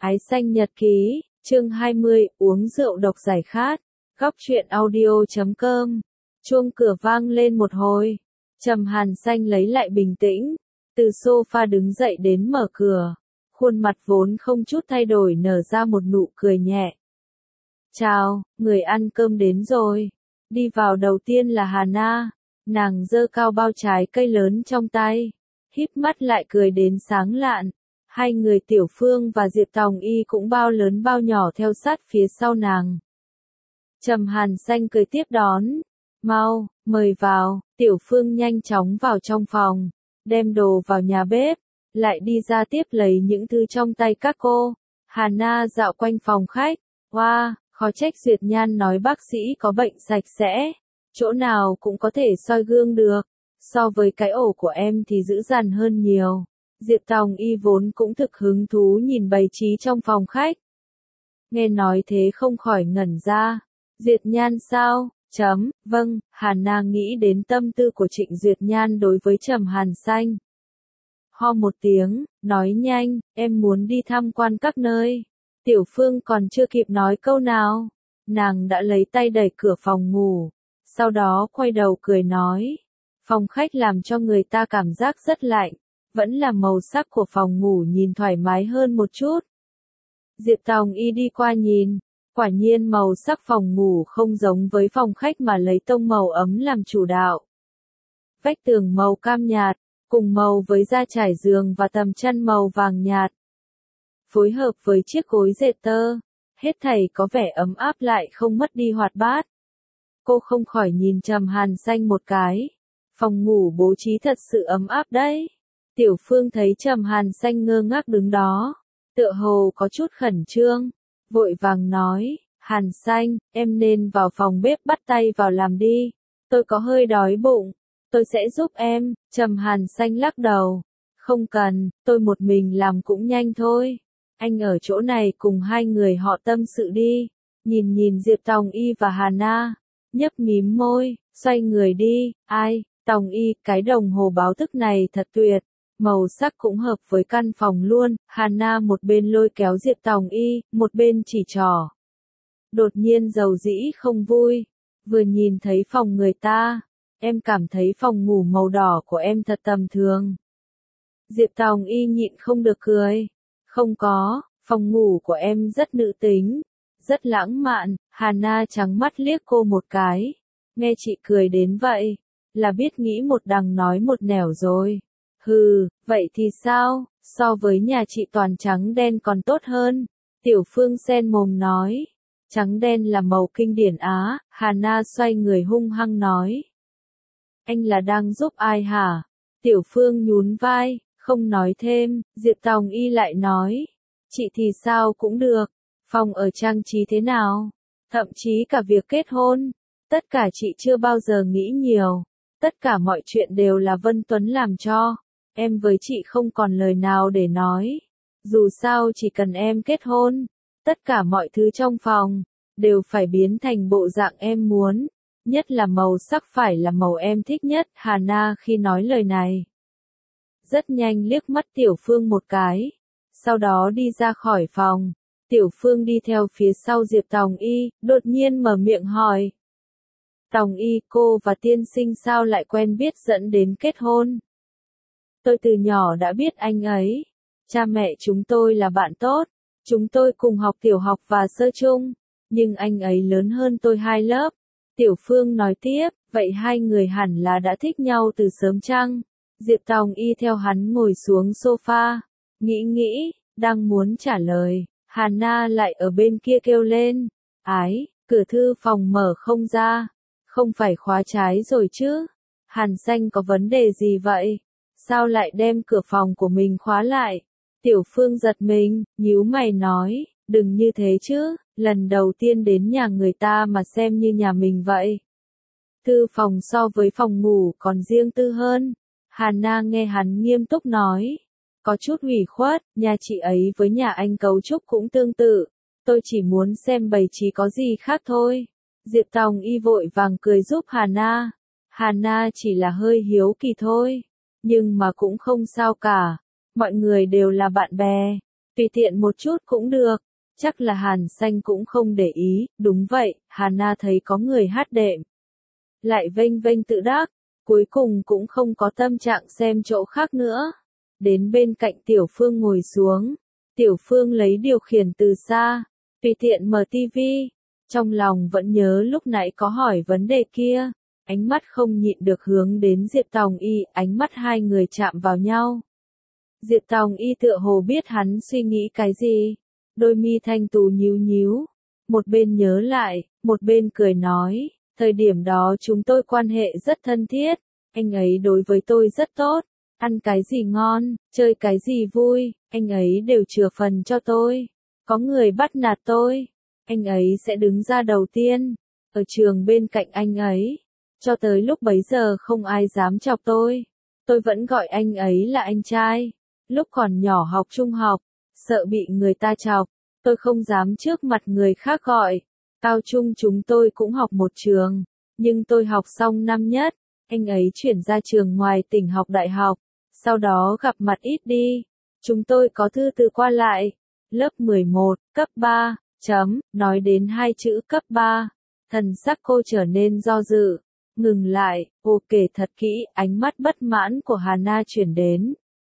Ái xanh nhật ký, chương 20, uống rượu độc giải khát. Góc truyện audio.com. Chuông cửa vang lên một hồi. Trầm Hàn Xanh lấy lại bình tĩnh, từ sofa đứng dậy đến mở cửa. Khuôn mặt vốn không chút thay đổi nở ra một nụ cười nhẹ. Chào, người ăn cơm đến rồi. Đi vào đầu tiên là Hana. Nàng giơ cao bao trái cây lớn trong tay, híp mắt lại cười đến sáng lạn. Hai người Tiểu Phương và Diệp Tòng Y cũng bao lớn bao nhỏ theo sát phía sau nàng. Trầm Hàn Xanh cười tiếp đón. Mau, mời vào. Tiểu Phương nhanh chóng vào trong phòng, đem đồ vào nhà bếp, lại đi ra tiếp lấy những thứ trong tay các cô. Hana dạo quanh phòng khách. Wow, khó trách Duyệt Nhan nói bác sĩ có bệnh sạch sẽ. Chỗ nào cũng có thể soi gương được. So với cái ổ của em thì dữ dằn hơn nhiều. Diệp Tòng Y vốn cũng thực hứng thú nhìn bày trí trong phòng khách. Nghe nói thế không khỏi ngẩn ra. Duyệt Nhan sao? Vâng, Hana nghĩ đến tâm tư của Trịnh Duyệt Nhan đối với Trầm Hàn Xanh. Ho một tiếng, nói nhanh, em muốn đi tham quan các nơi. Tiểu Phương còn chưa kịp nói câu nào, nàng đã lấy tay đẩy cửa phòng ngủ, sau đó quay đầu cười nói. Phòng khách làm cho người ta cảm giác rất lạnh, vẫn là màu sắc của phòng ngủ nhìn thoải mái hơn một chút. Diệp Tòng Y đi qua nhìn, quả nhiên màu sắc phòng ngủ không giống với phòng khách mà lấy tông màu ấm làm chủ đạo. Vách tường màu cam nhạt, cùng màu với da trải giường và tầm chăn màu vàng nhạt. Phối hợp với chiếc gối dệt tơ, hết thảy có vẻ ấm áp lại không mất đi hoạt bát. Cô không khỏi nhìn Trầm Hàn Xanh một cái. Phòng ngủ bố trí thật sự ấm áp đấy. Tiểu Phương thấy Trầm Hàn Xanh ngơ ngác đứng đó, tựa hồ có chút khẩn trương, vội vàng nói, Hàn Xanh, em nên vào phòng bếp bắt tay vào làm đi, tôi có hơi đói bụng, tôi sẽ giúp em. Trầm Hàn Xanh lắc đầu, không cần, tôi một mình làm cũng nhanh thôi, anh ở chỗ này cùng hai người họ tâm sự đi. Nhìn Diệp Tòng Y và Hana, nhấp mím môi, xoay người đi. Ai, Tòng Y, cái đồng hồ báo thức này thật tuyệt. Màu sắc cũng hợp với căn phòng luôn. Hana một bên lôi kéo Diệp Tòng Y, một bên chỉ trỏ. Đột nhiên dầu dĩ không vui. Vừa nhìn thấy phòng người ta, em cảm thấy phòng ngủ màu đỏ của em thật tầm thường. Diệp Tòng Y nhịn không được cười. Không có, phòng ngủ của em rất nữ tính, rất lãng mạn. Hana trắng mắt liếc cô một cái. Nghe chị cười đến vậy, là biết nghĩ một đằng nói một nẻo rồi. Hừ, vậy thì sao, so với nhà chị toàn trắng đen còn tốt hơn. Tiểu Phương sen mồm nói. Trắng đen là màu kinh điển Á. Hana xoay người hung hăng nói. Anh là đang giúp ai hả? Tiểu Phương nhún vai, không nói thêm. Diệp Tòng Y lại nói. Chị thì sao cũng được. Phòng ở trang trí thế nào? Thậm chí cả việc kết hôn. Tất cả chị chưa bao giờ nghĩ nhiều. Tất cả mọi chuyện đều là Vân Tuấn làm cho. Em với chị không còn lời nào để nói. Dù sao chỉ cần em kết hôn, tất cả mọi thứ trong phòng đều phải biến thành bộ dạng em muốn. Nhất là màu sắc phải là màu em thích nhất. Hana khi nói lời này, rất nhanh liếc mắt Tiểu Phương một cái, sau đó đi ra khỏi phòng. Tiểu Phương đi theo phía sau Diệp Tòng Y, đột nhiên mở miệng hỏi. Tòng Y, cô và tiên sinh sao lại quen biết dẫn đến kết hôn? Tôi từ nhỏ đã biết anh ấy. Cha mẹ chúng tôi là bạn tốt. Chúng tôi cùng học tiểu học và sơ trung. Nhưng anh ấy lớn hơn tôi 2 lớp. Tiểu Phương nói tiếp, vậy hai người hẳn là đã thích nhau từ sớm chăng? Diệp Tòng Y theo hắn ngồi xuống sofa. Nghĩ, đang muốn trả lời. Hana lại ở bên kia kêu lên. Ái, cửa thư phòng mở không ra. Không phải khóa trái rồi chứ? Hàn Xanh có vấn đề gì vậy? Sao lại đem cửa phòng của mình khóa lại? Tiểu Phương giật mình, nhíu mày nói, đừng như thế chứ, lần đầu tiên đến nhà người ta mà xem như nhà mình vậy. Thư phòng so với phòng ngủ còn riêng tư hơn. Hana nghe hắn nghiêm túc nói, có chút ủy khuất, nhà chị ấy với nhà anh cấu trúc cũng tương tự. Tôi chỉ muốn xem bày trí có gì khác thôi. Diệp Tòng Y vội vàng cười giúp Hana. Hana chỉ là hơi hiếu kỳ thôi. Nhưng mà cũng không sao cả. Mọi người đều là bạn bè. tùy tiện một chút cũng được. Chắc là Hàn Xanh cũng không để ý, đúng vậy, Hana thấy có người hát đệm. Lại vênh vênh tự đắc, cuối cùng cũng không có tâm trạng xem chỗ khác nữa. Đến bên cạnh Tiểu Phương ngồi xuống, Tiểu Phương lấy điều khiển từ xa, tùy tiện mở tivi. Trong lòng vẫn nhớ lúc nãy có hỏi vấn đề kia, ánh mắt không nhịn được hướng đến Diệp Tòng Y, ánh mắt hai người chạm vào nhau. Diệp Tòng Y tựa hồ biết hắn suy nghĩ cái gì, đôi mi thanh tú nhíu nhíu, một bên nhớ lại, một bên cười nói, thời điểm đó chúng tôi quan hệ rất thân thiết, anh ấy đối với tôi rất tốt, ăn cái gì ngon, chơi cái gì vui, anh ấy đều chừa phần cho tôi. Có người bắt nạt tôi, anh ấy sẽ đứng ra đầu tiên, ở trường bên cạnh anh ấy. Cho tới lúc bấy giờ không ai dám chọc tôi vẫn gọi anh ấy là anh trai. Lúc còn nhỏ học trung học, sợ bị người ta chọc, tôi không dám trước mặt người khác gọi. Cao trung chúng tôi cũng học một trường, nhưng tôi học xong năm nhất, anh ấy chuyển ra trường ngoài tỉnh học đại học, sau đó gặp mặt ít đi. Chúng tôi có thư từ qua lại. Lớp 11, cấp 3, nói đến hai chữ cấp 3, thần sắc cô trở nên do dự, ngừng lại, cô kể thật kỹ, ánh mắt bất mãn của Hana chuyển đến.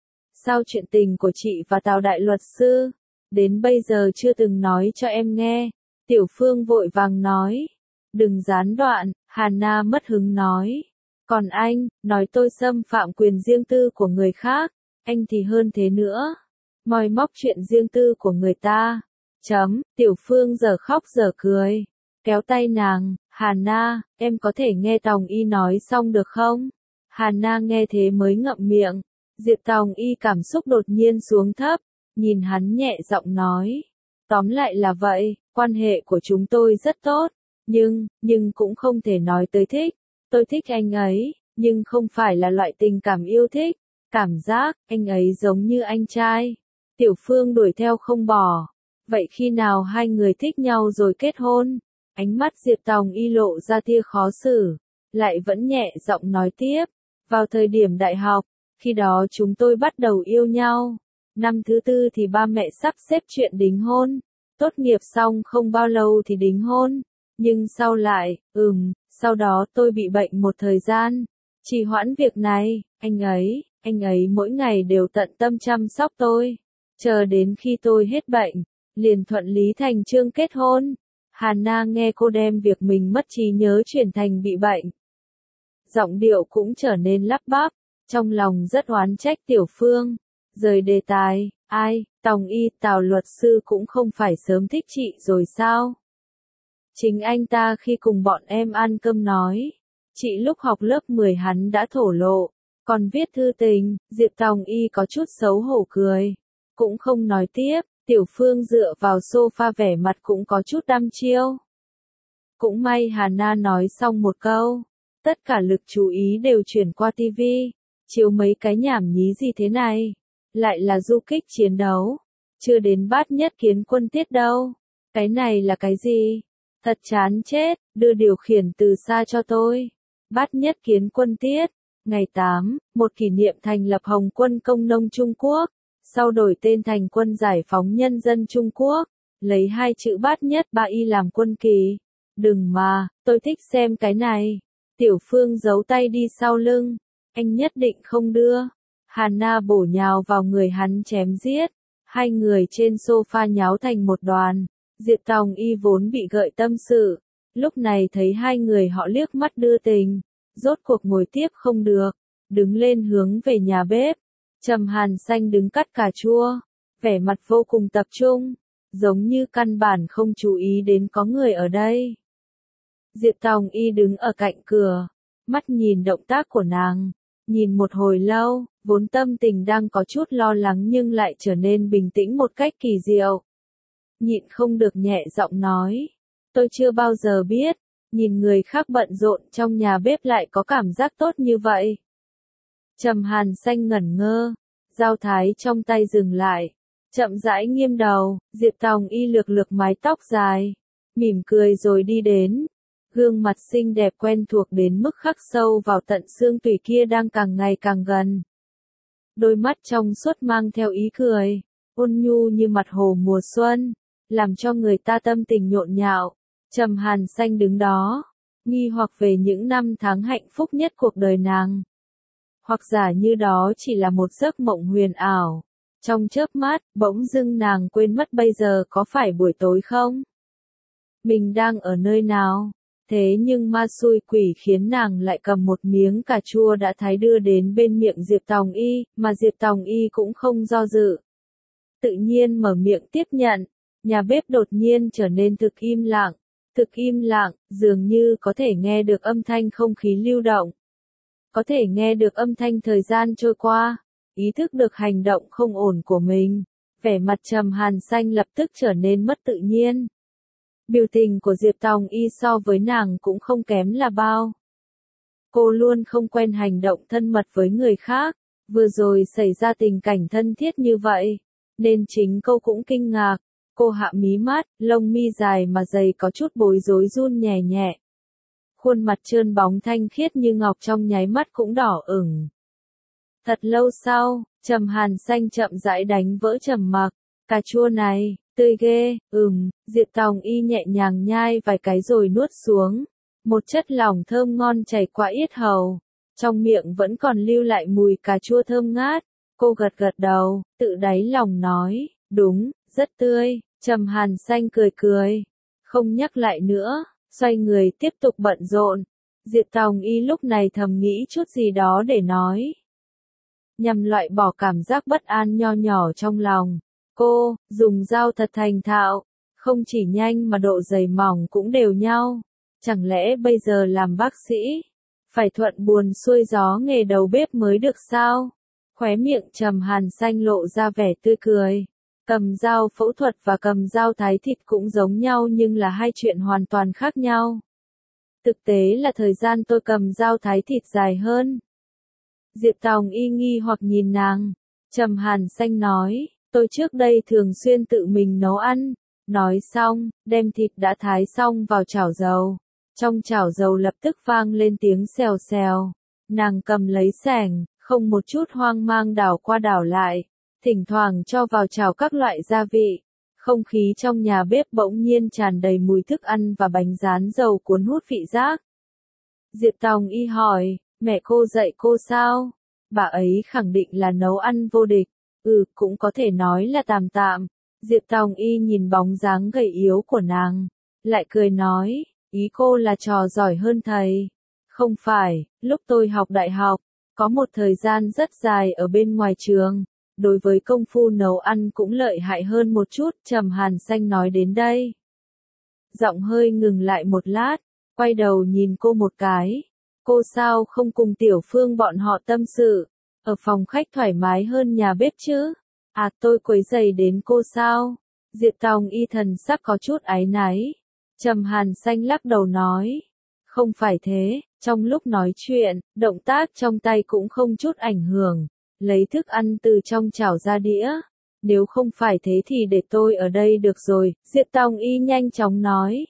Sao chuyện tình của chị và Tào đại luật sư, đến bây giờ chưa từng nói cho em nghe. Tiểu Phương vội vàng nói, đừng gián đoạn, Hana mất hứng nói. Còn anh, nói tôi xâm phạm quyền riêng tư của người khác, anh thì hơn thế nữa. Moi móc chuyện riêng tư của người ta. Tiểu Phương giờ khóc giờ cười, kéo tay nàng, Hana, em có thể nghe Tòng Y nói xong được không? Hana nghe thế mới ngậm miệng. Diệp Tòng Y cảm xúc đột nhiên xuống thấp, nhìn hắn nhẹ giọng nói. Tóm lại là vậy, quan hệ của chúng tôi rất tốt, nhưng cũng không thể nói tới thích. Tôi thích anh ấy, nhưng không phải là loại tình cảm yêu thích. Cảm giác, anh ấy giống như anh trai. Tiểu Phương đuổi theo không bỏ. Vậy khi nào hai người thích nhau rồi kết hôn? Ánh mắt Diệp Tòng Y lộ ra tia khó xử, lại vẫn nhẹ giọng nói tiếp. Vào thời điểm đại học, khi đó chúng tôi bắt đầu yêu nhau. Năm thứ tư thì ba mẹ sắp xếp chuyện đính hôn. Tốt nghiệp xong không bao lâu thì đính hôn. Nhưng sau lại, sau đó tôi bị bệnh một thời gian. Trì hoãn việc này, anh ấy mỗi ngày đều tận tâm chăm sóc tôi. Chờ đến khi tôi hết bệnh, liền thuận lý thành chương kết hôn. Hana nghe cô đem việc mình mất trí nhớ chuyển thành bị bệnh. Giọng điệu cũng trở nên lắp bắp, trong lòng rất oán trách Tiểu Phương. Rời đề tài, Tòng Y, Tào luật sư cũng không phải sớm thích chị rồi sao? Chính anh ta khi cùng bọn em ăn cơm nói, chị lúc học lớp 10 hắn đã thổ lộ, còn viết thư tình. Diệp Tòng Y có chút xấu hổ cười, cũng không nói tiếp. Tiểu Phương dựa vào sofa vẻ mặt cũng có chút đăm chiêu. Cũng may Hana nói xong một câu, tất cả lực chú ý đều chuyển qua tivi, chiếu mấy cái nhảm nhí gì thế này, lại là du kích chiến đấu, chưa đến Bát Nhất Kiến Quân Tiết đâu. Cái này là cái gì? Thật chán chết, đưa điều khiển từ xa cho tôi. Bát Nhất Kiến Quân Tiết, ngày 8, một kỷ niệm thành lập Hồng Quân Công nông Trung Quốc, sau đổi tên thành Quân Giải phóng Nhân dân Trung Quốc, lấy hai chữ Bát Nhất Ba Y làm quân kỳ. Đừng mà, tôi thích xem cái này. Tiểu Phương giấu tay đi sau lưng, anh nhất định không đưa. Hana bổ nhào vào người hắn chém giết, hai người trên sofa nháo thành một đoàn. Diệp Tòng Y vốn bị gợi tâm sự, lúc này thấy hai người họ liếc mắt đưa tình, rốt cuộc ngồi tiếp không được, đứng lên hướng về nhà bếp. Trầm Hàn Xanh đứng cắt cà chua, vẻ mặt vô cùng tập trung, giống như căn bản không chú ý đến có người ở đây. Diệp Tòng Y đứng ở cạnh cửa, mắt nhìn động tác của nàng, nhìn một hồi lâu, vốn tâm tình đang có chút lo lắng nhưng lại trở nên bình tĩnh một cách kỳ diệu. Nhịn không được nhẹ giọng nói, tôi chưa bao giờ biết, nhìn người khác bận rộn trong nhà bếp lại có cảm giác tốt như vậy. Trầm Hàn Xanh ngẩn ngơ, dao thái trong tay dừng lại, chậm rãi nghiêm đầu. Diệp Tòng Y lược lược mái tóc dài, mỉm cười rồi đi đến. Gương mặt xinh đẹp quen thuộc đến mức khắc sâu vào tận xương tủy kia đang càng ngày càng gần. Đôi mắt trong suốt mang theo ý cười, ôn nhu như mặt hồ mùa xuân, làm cho người ta tâm tình nhộn nhạo. Trầm Hàn Xanh đứng đó, nghi hoặc về những năm tháng hạnh phúc nhất cuộc đời nàng. Hoặc giả như đó chỉ là một giấc mộng huyền ảo. Trong chớp mắt, bỗng dưng nàng quên mất bây giờ có phải buổi tối không? Mình đang ở nơi nào? Thế nhưng ma xui quỷ khiến nàng lại cầm một miếng cà chua đã thái đưa đến bên miệng Diệp Tòng Y, mà Diệp Tòng Y cũng không do dự. Tự nhiên mở miệng tiếp nhận, nhà bếp đột nhiên trở nên thực im lặng, dường như có thể nghe được âm thanh không khí lưu động. Có thể nghe được âm thanh thời gian trôi qua, ý thức được hành động không ổn của mình, vẻ mặt Trầm Hàn Xanh lập tức trở nên mất tự nhiên. Biểu tình của Diệp Tòng Y so với nàng cũng không kém là bao. Cô luôn không quen hành động thân mật với người khác, vừa rồi xảy ra tình cảnh thân thiết như vậy, nên chính cô cũng kinh ngạc. Cô hạ mí mắt, lông mi dài mà dày có chút bối rối run nhẹ nhẹ. Khuôn mặt trơn bóng thanh khiết như ngọc trong nháy mắt cũng đỏ ửng. Thật lâu sau, Trầm Hàn Xanh chậm rãi đánh vỡ trầm mặc. Cà chua này, tươi ghê, Diệp Tòng Y nhẹ nhàng nhai vài cái rồi nuốt xuống. Một chất lỏng thơm ngon chảy qua yết hầu. Trong miệng vẫn còn lưu lại mùi cà chua thơm ngát. Cô gật gật đầu, tự đáy lòng nói, đúng, rất tươi. Trầm Hàn Xanh cười cười, không nhắc lại nữa, xoay người tiếp tục bận rộn. Diệp Tòng Y lúc này thầm nghĩ chút gì đó để nói, nhằm loại bỏ cảm giác bất an nho nhỏ trong lòng. Cô dùng dao thật thành thạo, không chỉ nhanh mà độ dày mỏng cũng đều nhau. Chẳng lẽ bây giờ làm bác sĩ, phải thuận buồm xuôi gió nghề đầu bếp mới được sao? Khóe miệng Trầm Hàn Xanh lộ ra vẻ tươi cười. Cầm dao phẫu thuật và cầm dao thái thịt cũng giống nhau nhưng là hai chuyện hoàn toàn khác nhau. Thực tế là thời gian tôi cầm dao thái thịt dài hơn. Diệp Tòng Y nghi hoặc nhìn nàng. Trầm Hàn Xanh nói, tôi trước đây thường xuyên tự mình nấu ăn. Nói xong, đem thịt đã thái xong vào chảo dầu. Trong chảo dầu lập tức vang lên tiếng xèo xèo. Nàng cầm lấy xẻng, không một chút hoang mang đảo qua đảo lại. Thỉnh thoảng cho vào chảo các loại gia vị. Không khí trong nhà bếp bỗng nhiên tràn đầy mùi thức ăn và bánh rán dầu cuốn hút vị giác. Diệp Tòng Y hỏi, mẹ cô dạy cô sao? Bà ấy khẳng định là nấu ăn vô địch. Cũng có thể nói là tạm tạm. Diệp Tòng Y nhìn bóng dáng gầy yếu của nàng, lại cười nói, ý cô là trò giỏi hơn thầy. Không phải, lúc tôi học đại học, có một thời gian rất dài ở bên ngoài trường. Đối với công phu nấu ăn cũng lợi hại hơn một chút, Trầm Hàn Xanh nói đến đây. Giọng hơi ngừng lại một lát, quay đầu nhìn cô một cái. Cô sao không cùng Tiểu Phương bọn họ tâm sự, ở phòng khách thoải mái hơn nhà bếp chứ? À tôi quấy rầy đến cô sao? Diệp Tòng Y thần sắc có chút áy náy. Trầm Hàn Xanh lắc đầu nói. Không phải thế, trong lúc nói chuyện, động tác trong tay cũng không chút ảnh hưởng. Lấy thức ăn từ trong chảo ra đĩa. Nếu không phải thế thì để tôi ở đây được rồi, Diệp Tòng Y nhanh chóng nói.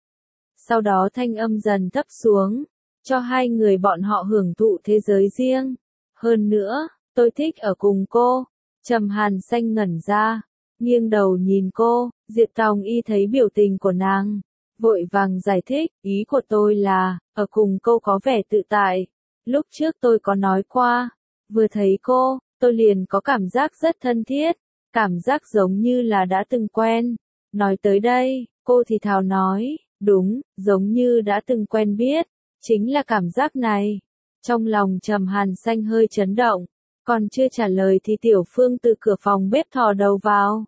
Sau đó thanh âm dần thấp xuống, cho hai người bọn họ hưởng thụ thế giới riêng. Hơn nữa, tôi thích ở cùng cô. Trầm Hàn Xanh ngẩn ra, nghiêng đầu nhìn cô, Diệp Tòng Y thấy biểu tình của nàng, vội vàng giải thích, ý của tôi là, ở cùng cô có vẻ tự tại. Lúc trước tôi có nói qua. Vừa thấy cô, tôi liền có cảm giác rất thân thiết, cảm giác giống như là đã từng quen. Nói tới đây, cô thì thào nói, đúng, giống như đã từng quen biết, chính là cảm giác này. Trong lòng Trầm Hàn Xanh hơi chấn động, còn chưa trả lời thì Tiểu Phương từ cửa phòng bếp thò đầu vào.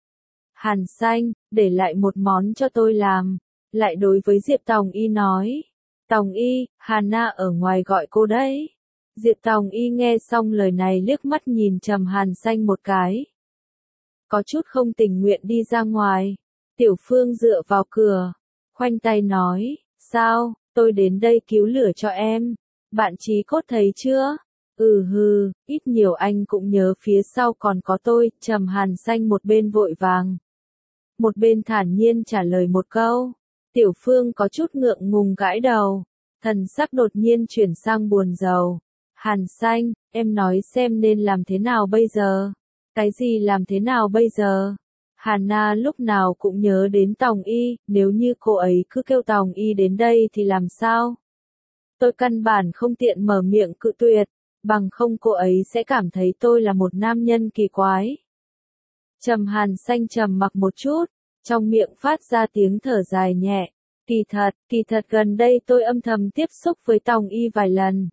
Hàn Xanh, để lại một món cho tôi làm, lại đối với Diệp Tòng Y nói. Tòng Y, Hàn Na ở ngoài gọi cô đấy. Diệp Tòng Y nghe xong lời này liếc mắt nhìn Trầm Hàn Xanh một cái. Có chút không tình nguyện đi ra ngoài. Tiểu Phương dựa vào cửa, khoanh tay nói, sao, tôi đến đây cứu lửa cho em. Bạn Chí Cốt thấy chưa? Ít nhiều anh cũng nhớ phía sau còn có tôi. Trầm Hàn Xanh một bên vội vàng, một bên thản nhiên trả lời một câu. Tiểu Phương có chút ngượng ngùng gãi đầu, thần sắc đột nhiên chuyển sang buồn rầu. Hàn Xanh, em nói xem nên làm thế nào bây giờ? Cái gì làm thế nào bây giờ? Hana lúc nào cũng nhớ đến Tòng Y, nếu như cô ấy cứ kêu Tòng Y đến đây thì làm sao? Tôi căn bản không tiện mở miệng cự tuyệt, bằng không cô ấy sẽ cảm thấy tôi là một nam nhân kỳ quái. Trầm Hàn Xanh trầm mặc một chút, trong miệng phát ra tiếng thở dài nhẹ. Kỳ thật gần đây tôi âm thầm tiếp xúc với Tòng Y vài lần.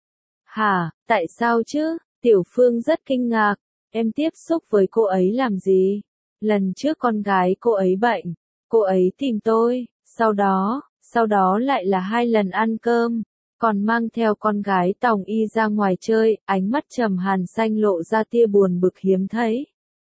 Hả, tại sao chứ? Tiểu Phương rất kinh ngạc, em tiếp xúc với cô ấy làm gì? Lần trước con gái cô ấy bệnh, cô ấy tìm tôi, sau đó lại là 2 lần ăn cơm, còn mang theo con gái Tòng Y ra ngoài chơi, ánh mắt Trầm Hàn Xanh lộ ra tia buồn bực hiếm thấy.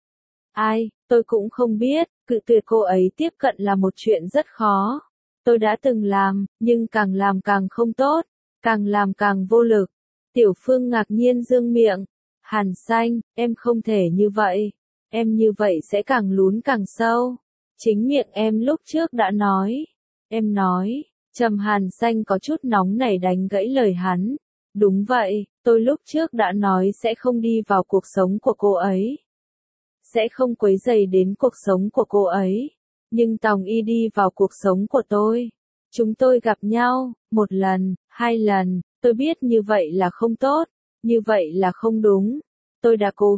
Ai, tôi cũng không biết, cự tuyệt cô ấy tiếp cận là một chuyện rất khó. Tôi đã từng nhưng càng làm càng không tốt, càng làm càng vô lực. Tiểu Phương ngạc nhiên dương miệng. Hàn Xanh, em không thể như vậy. Em như vậy sẽ càng lún càng sâu. Chính miệng em lúc trước đã nói. Em nói, Trầm Hàn Xanh có chút nóng nảy đánh gãy lời hắn. Đúng vậy, tôi lúc trước đã nói sẽ không đi vào cuộc sống của cô ấy. Sẽ không quấy rầy đến cuộc sống của cô ấy. Nhưng Tòng Y đi vào cuộc sống của tôi. Chúng tôi gặp nhau, 1 lần, 2 lần, tôi biết như vậy là không tốt, như vậy là không đúng. Tôi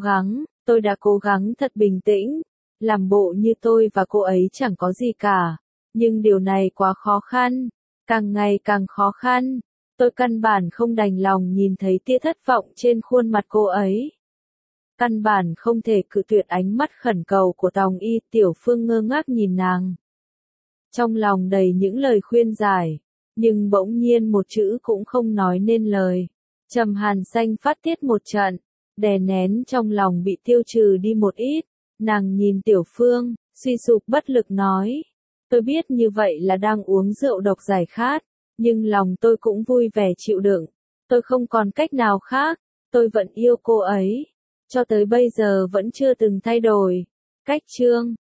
đã cố gắng thật bình tĩnh, làm bộ như tôi và cô ấy chẳng có gì cả. Nhưng điều này quá khó khăn, càng ngày càng khó khăn. Tôi căn bản không đành lòng nhìn thấy tia thất vọng trên khuôn mặt cô ấy. Căn bản không thể cự tuyệt ánh mắt khẩn cầu của Tòng Y, Tiểu Phương ngơ ngác nhìn nàng. Trong lòng đầy những lời khuyên giải, nhưng bỗng nhiên một chữ cũng không nói nên lời. Trầm Hàn Xanh phát tiết một trận, đè nén trong lòng bị tiêu trừ đi một ít. Nàng nhìn Tiểu Phương, suy sụp bất lực nói. Tôi biết như vậy là đang uống rượu độc giải khát, nhưng lòng tôi cũng vui vẻ chịu đựng. Tôi không còn cách nào khác, tôi vẫn yêu cô ấy. Cho tới bây giờ vẫn chưa từng thay đổi. Cách chương